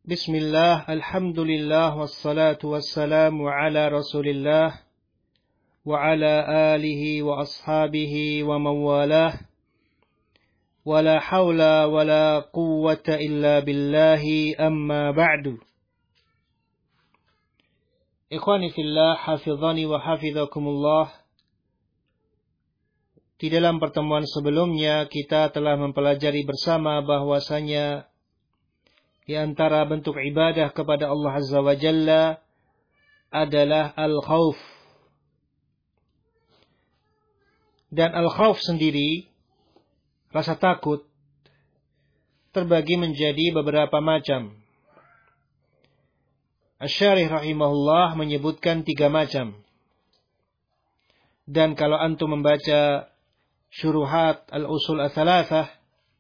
Bismillah, alhamdulillah, wassalatu wassalamu ala rasulillah, wa ala alihi wa ashabihi wa mawalah, wa la hawla wa la quwwata illa billahi amma ba'du. Ikhwani fillah, hafidhani wa hafidhakumullah. Di dalam pertemuan sebelumnya kita telah mempelajari bersama bahwasanya di antara bentuk ibadah kepada Allah Azza wa Jalla adalah al-khawf. Dan al-khawf sendiri, rasa takut, terbagi menjadi beberapa macam. Asy-Syarih rahimahullah menyebutkan 3 macam. Dan kalau antum membaca syuruhat al-usul ats-tsalatsah,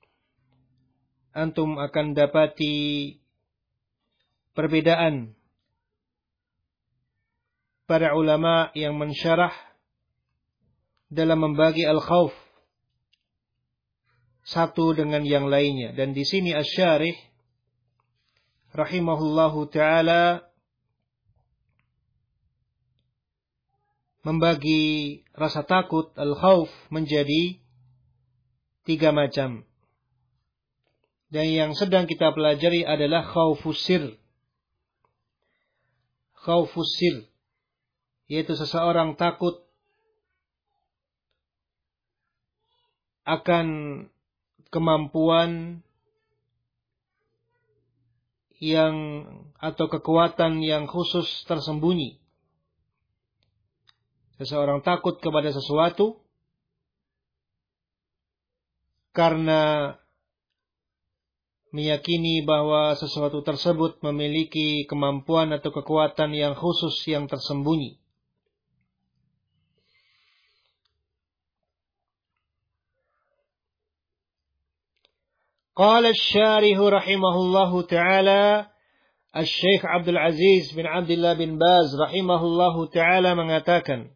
antum akan dapati perbedaan para ulama yang mensyarah dalam membagi al-khawf satu dengan yang lainnya. Dan di sini Asy-Syarih rahimahullahu taala membagi rasa takut al-khawf menjadi 3 macam. Dan yang sedang kita pelajari adalah khawfus sir. Khawfus sir, yaitu seseorang takut akan kemampuan atau kekuatan yang khusus tersembunyi. Seseorang takut kepada sesuatu karena meyakini bahwa sesuatu tersebut memiliki kemampuan atau kekuatan yang khusus yang tersembunyi. Qala asy-syarih rahimahullahu ta'ala, Asy-Syaikh Abdul Aziz bin Abdullah bin Baz rahimahullahu ta'ala mengatakan,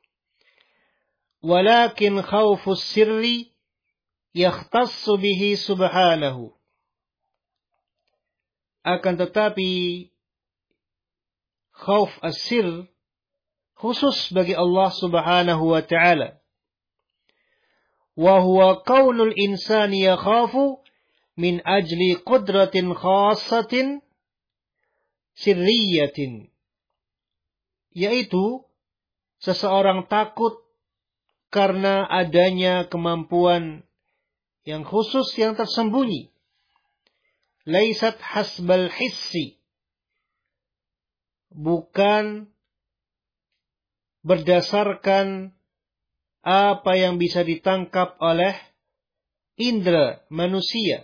"Walakin khawfus sirri yakhtassu bihi subhanahu." Akan tetapi khauf as-sir khusus bagi Allah Subhanahu wa ta'ala. Wa huwa kaunul insani yakhafu min ajli qudratin khassatin sirriyatin. Yaitu seseorang takut karena adanya kemampuan yang khusus yang tersembunyi. Laisat hasbal hissi, bukan berdasarkan apa yang bisa ditangkap oleh indera manusia.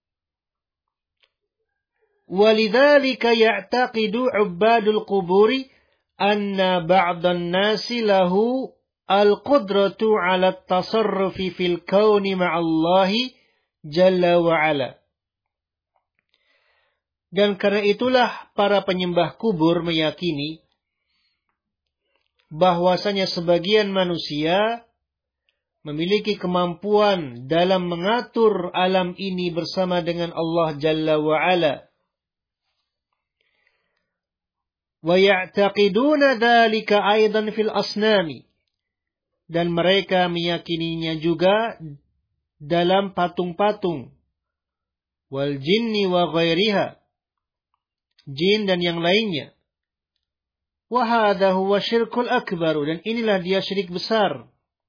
Walidzalika ya'taqidu 'ubbadul quburi anna ba'dhan nasi lahu al-qudratu 'ala at-tasarrufi fil kauni ma'allahi jalla wa 'ala. Dan karena itulah para penyembah kubur meyakini bahwasanya sebagian manusia memiliki kemampuan dalam mengatur alam ini bersama dengan Allah Jalla wa Ala. Wa ya'taqiduna dzalika aidan fil asnami. Dan mereka meyakininya juga dalam patung-patung. Wal jinni wa ghairiha, jin dan yang lainnya. Wa hadha huwa syirkul akbar, dan inilah dia syirik besar.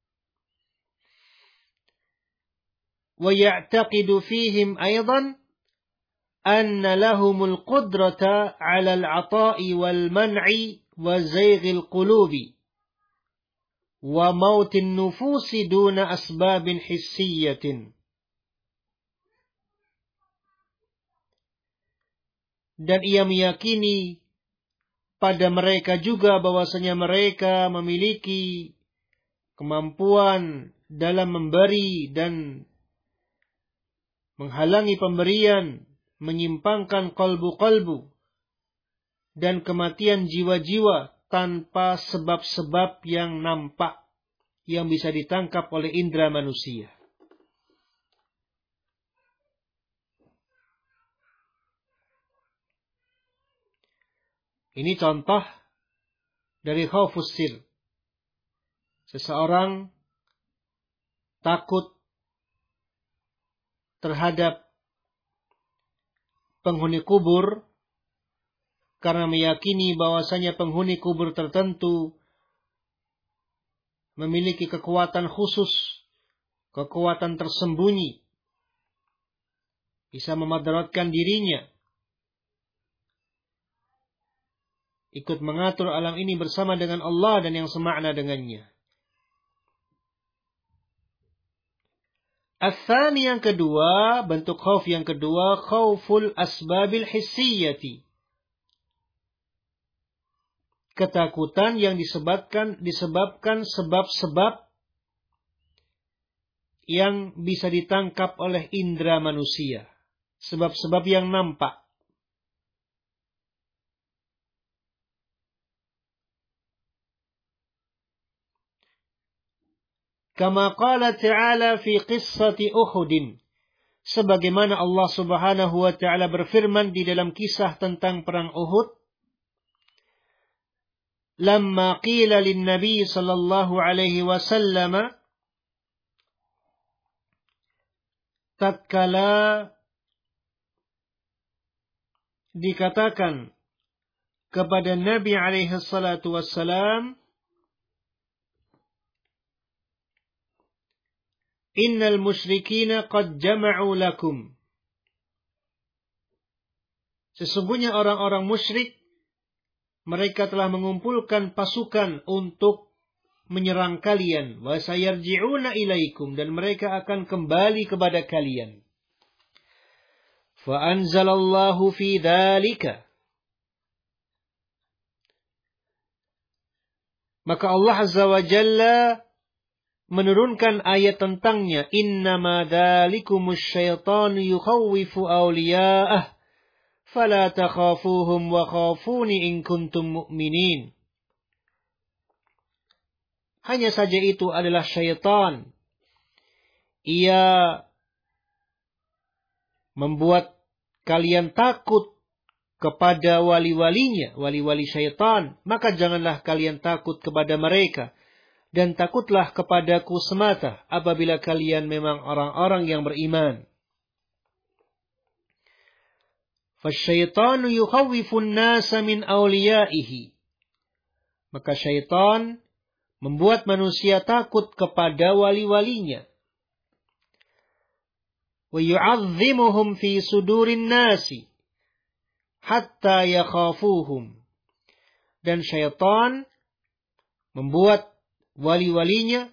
Wa ya'taqidu fihim aidan anna lahumul qudrata 'ala al-'ata'i wal man'i wa zayghil qulubi wa mautin nufusi duna asbabin hissiyatin. Dan ia meyakini pada mereka juga bahwasanya mereka memiliki kemampuan dalam memberi dan menghalangi pemberian, menyimpangkan kalbu-kalbu, dan kematian jiwa-jiwa tanpa sebab-sebab yang nampak, yang bisa ditangkap oleh indera manusia. Ini contoh dari khaufus sir. Seseorang takut terhadap penghuni kubur karena meyakini bahwasanya penghuni kubur tertentu memiliki kekuatan khusus, kekuatan tersembunyi, bisa memadaratkan dirinya, ikut mengatur alam ini bersama dengan Allah dan yang semakna dengannya. Ats-tsani, yang kedua, bentuk khauf yang kedua, khauful asbabil hissiyati. Ketakutan yang disebabkan sebab-sebab yang bisa ditangkap oleh indera manusia. Sebab-sebab yang nampak. Kama qala ta'ala fi qissati Uhud. Sebagaimana Allah Subhanahu wa ta'ala berfirman di dalam kisah tentang perang Uhud. Lamma qila lin-nabi sallallahu alaihi wasallam, tatkala dikatakan kepada Nabi alaihi salatu wassalam, innal musyrikina qad jama'u lakum. Sesungguhnya orang-orang musyrik, mereka telah mengumpulkan pasukan untuk menyerang kalian. Wa sayarji'una ilaikum, dan mereka akan kembali kepada kalian. Fa anzalallahu fi dzalika. Maka Allah Azza wa Jalla menurunkan ayat tentangnya. Innama dzalikumus syaitanu yukhawwifu awliya'ah. Fala takhafuhum wa khafuni in kuntum mu'minin. Hanya saja itu adalah syaitan. Ia membuat kalian takut kepada wali-walinya, wali-wali syaitan. Maka janganlah kalian takut kepada mereka. Dan takutlah kepadaku semata apabila kalian memang orang-orang yang beriman. Fasyaitanu yukhawwifun nasa min awliyaihi. Maka syaitan membuat manusia takut kepada wali-walinya. Wa yu'azzimuhum fi sudurin nasi hatta yakhafuhum. Dan syaitan membuat wali-walinya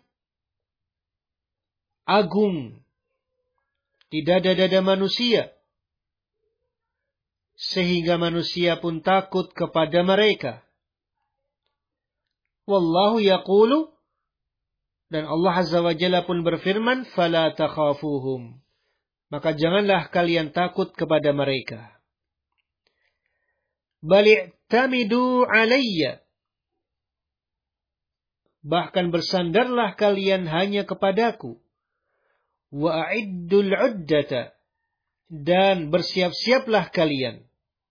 agung di dada-dada manusia, sehingga manusia pun takut kepada mereka. Wallahu yaqulu, dan Allah Azza wa Jalla pun berfirman, fala takhafuhum. Maka janganlah kalian takut kepada mereka. Bali'tamidu alayya. Bahkan bersandarlah kalian hanya kepadaku. Wa a'iddul uddata. Dan bersiap-siaplah kalian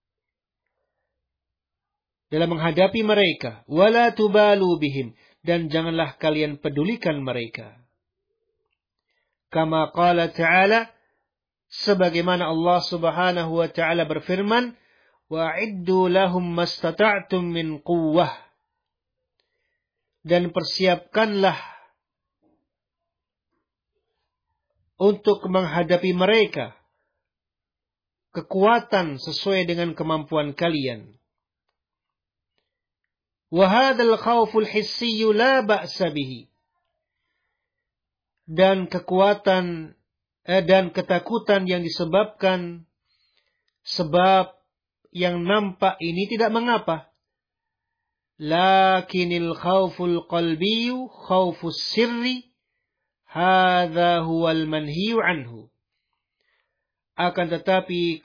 dalam menghadapi mereka. Wala tubalu bihim. Dan janganlah kalian pedulikan mereka. Kama qala ta'ala. Sebagaimana Allah Subhanahu wa ta'ala berfirman. Wa'iddu lahum mastata'tum min quwwah. Dan persiapkanlah untuk menghadapi mereka kekuatan sesuai dengan kemampuan kalian. Wa hadzal khauful hissiyyu la ba'sa bihi. Dan kekuatan dan ketakutan yang disebabkan sebab yang nampak ini tidak mengapa. Lakinil khawful qalbiyyu khawfus sirri hadza huwal manhiyu anhu. Akan tetapi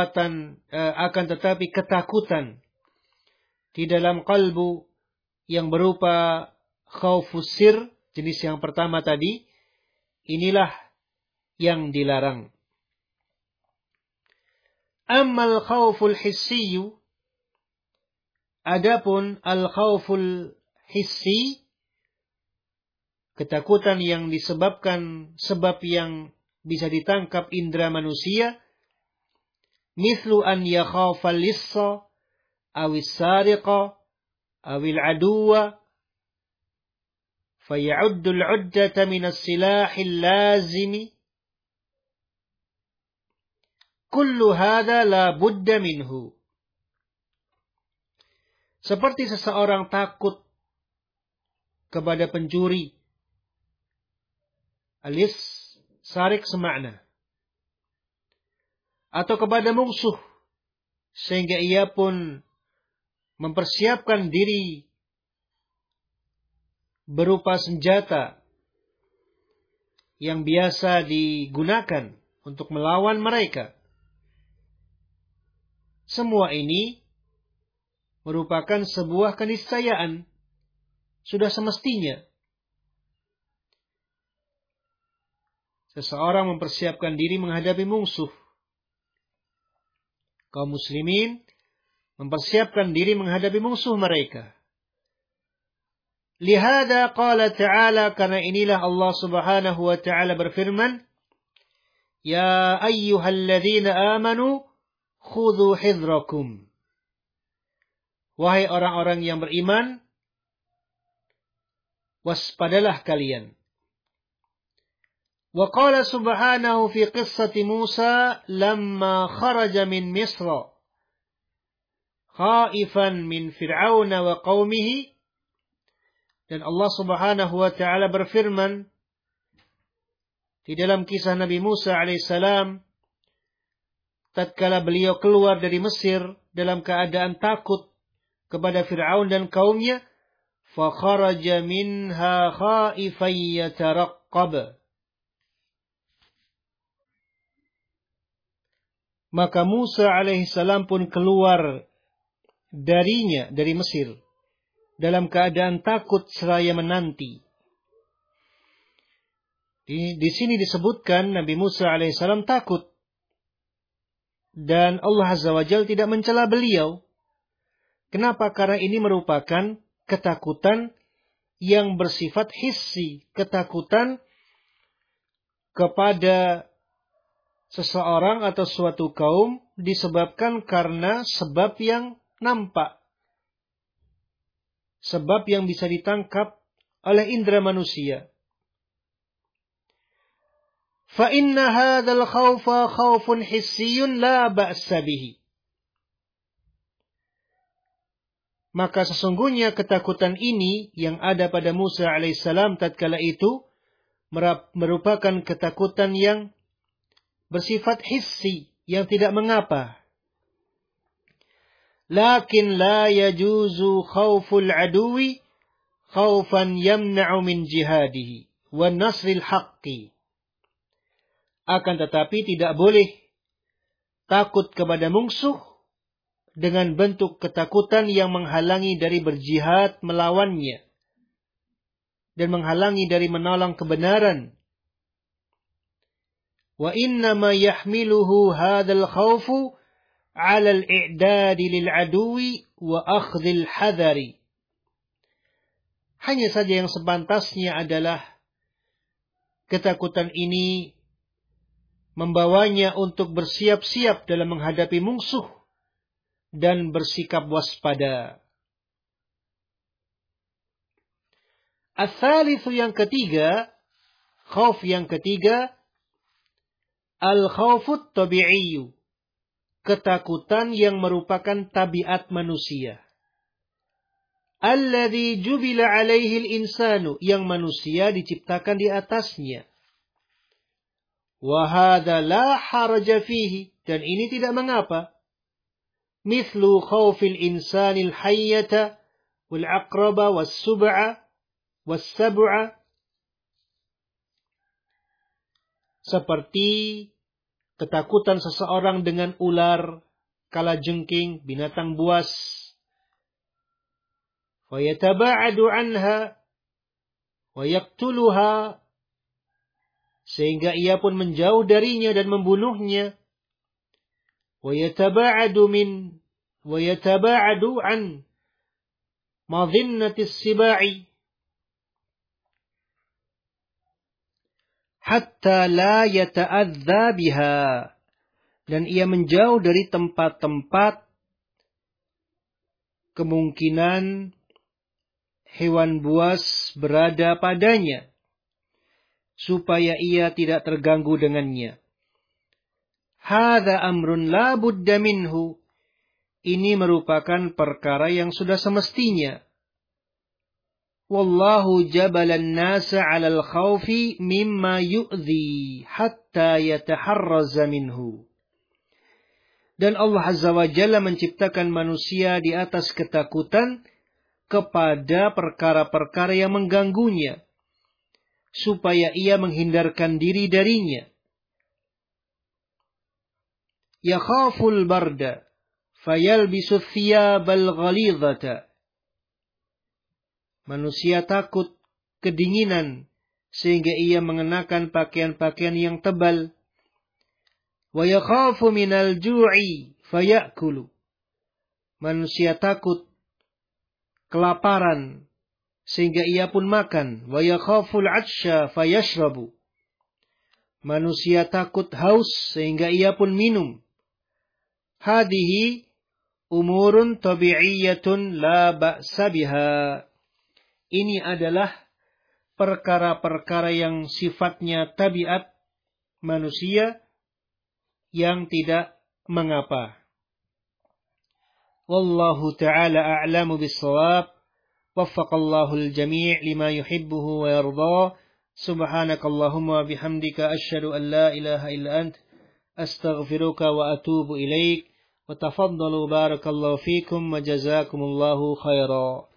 ketakutan di dalam kalbu yang berupa khawfus sir, jenis yang pertama tadi, inilah yang dilarang. Ammal khawful hissiyyu, Adapun al-khauful hissi, ketakutan yang disebabkan sebab yang bisa ditangkap indera manusia, mithlu an yakhafal lissa awis sariqa awil aduwa faya'uddul 'uddata minas silahil lazimi, kullu hadha la budda minhu. Seperti seseorang takut kepada pencuri. Alis sarik semakna. Atau kepada musuh. Sehingga ia pun mempersiapkan diri berupa senjata yang biasa digunakan untuk melawan mereka. Semua ini merupakan sebuah keniscayaan. Sudah semestinya seseorang mempersiapkan diri menghadapi musuh. Kaum muslimin mempersiapkan diri menghadapi musuh mereka. Lihada qala ta'ala, karena inilah Allah subhanahu wa ta'ala berfirman, Ya ayyuhalladzina amanu khudhu hidrakum. Wahai orang-orang yang beriman, waspadalah kalian. Wa qala subhanahu fi qissati Musa lamma kharaja min Misra khaifan min Fir'auna wa qaumihi. Dan Allah subhanahu wa ta'ala berfirman di dalam kisah Nabi Musa alaihissalam, tatkala beliau keluar dari Mesir dalam keadaan takut kepada Fir'aun dan kaumnya, fa kharaja minha khaifan yataraqqab. Maka Musa alaihissalam pun keluar darinya, dari Mesir, dalam keadaan takut seraya menanti. Di sini disebutkan Nabi Musa alaihissalam takut. Dan Allah Azza wa Jalla tidak mencela beliau. Kenapa? Karena ini merupakan ketakutan yang bersifat hissi. Ketakutan kepada seseorang atau suatu kaum disebabkan karena sebab yang nampak. Sebab yang bisa ditangkap oleh indera manusia. Fa inna hadzal khaufa khaufun hissiyun la ba'sa bihi. Maka sesungguhnya ketakutan ini yang ada pada Musa alaihissalam tatkala itu merupakan ketakutan yang bersifat hissi, yang tidak mengapa. Lakin la yajuzu khawful aduwi khawfan yamna'u min jihadihi wa nasril haqqi. Akan tetapi tidak boleh takut kepada musuh dengan bentuk ketakutan yang menghalangi dari berjihad melawannya dan menghalangi dari menolong kebenaran. Wa innama yahmiluhu hadzal khawfu 'ala al-i'dad lil 'aduwi wa akhdhil hadari. Hanya saja yang sepantasnya adalah ketakutan ini membawanya untuk bersiap-siap dalam menghadapi musuh dan bersikap waspada. Ats-tsalitsu, yang ketiga, khauf yang ketiga, al-khaufut tabi'iyyu, ketakutan yang merupakan tabiat manusia. Alladzi jubila 'alaihi al-insanu, yang manusia diciptakan di atasnya. Wa hadza la haraja fihi, dan ini tidak mengapa. Mithlu khaufil insanil hayyata wal 'aqraba was sub'a was sab'a, seperti ketakutan seseorang dengan ular, kalajengking, binatang buas. Wa yataba'adu anha wa yaqtuluha, sehingga ia pun menjauh darinya dan membunuhnya. Wa yataba'adu an madhinnatis sibai hatta la yata'adza biha, dan ia menjauh dari tempat-tempat kemungkinan hewan buas berada padanya, supaya ia tidak terganggu dengannya. Hadza amrun la budda minhu, ini merupakan perkara yang sudah semestinya. Wallahu jabalan nasa 'alal khawfi mimma yu'dhi hatta yataharraza minhu. Dan Allah Azza wa Jalla menciptakan manusia di atas ketakutan kepada perkara-perkara yang mengganggunya, supaya ia menghindarkan diri darinya. Yakhaful barda fayalbisu thiyabal ghalidhata. Manusia takut kedinginan sehingga ia mengenakan pakaian-pakaian yang tebal. Wa yakhafu minal ju'i fayakulu. Manusia takut kelaparan sehingga ia pun makan. Wa yakhaful 'atsha fayashrabu. Manusia takut haus sehingga ia pun minum. Hadhihi umurun tabi'iyyatun la ba'sa biha. Ini adalah perkara-perkara yang sifatnya tabiat manusia yang tidak mengapa. Wallahu ta'ala a'lamu bis-shawab. Waffaqallahu al-jami' lima yuhibbuhu wa yarda. Subhanakallahumma bihamdika asyhadu an la ilaha illa ant astaghfiruka wa atubu ilaik. Wa tafaddalu barakallahu fikum wa jazakumullahu khairan.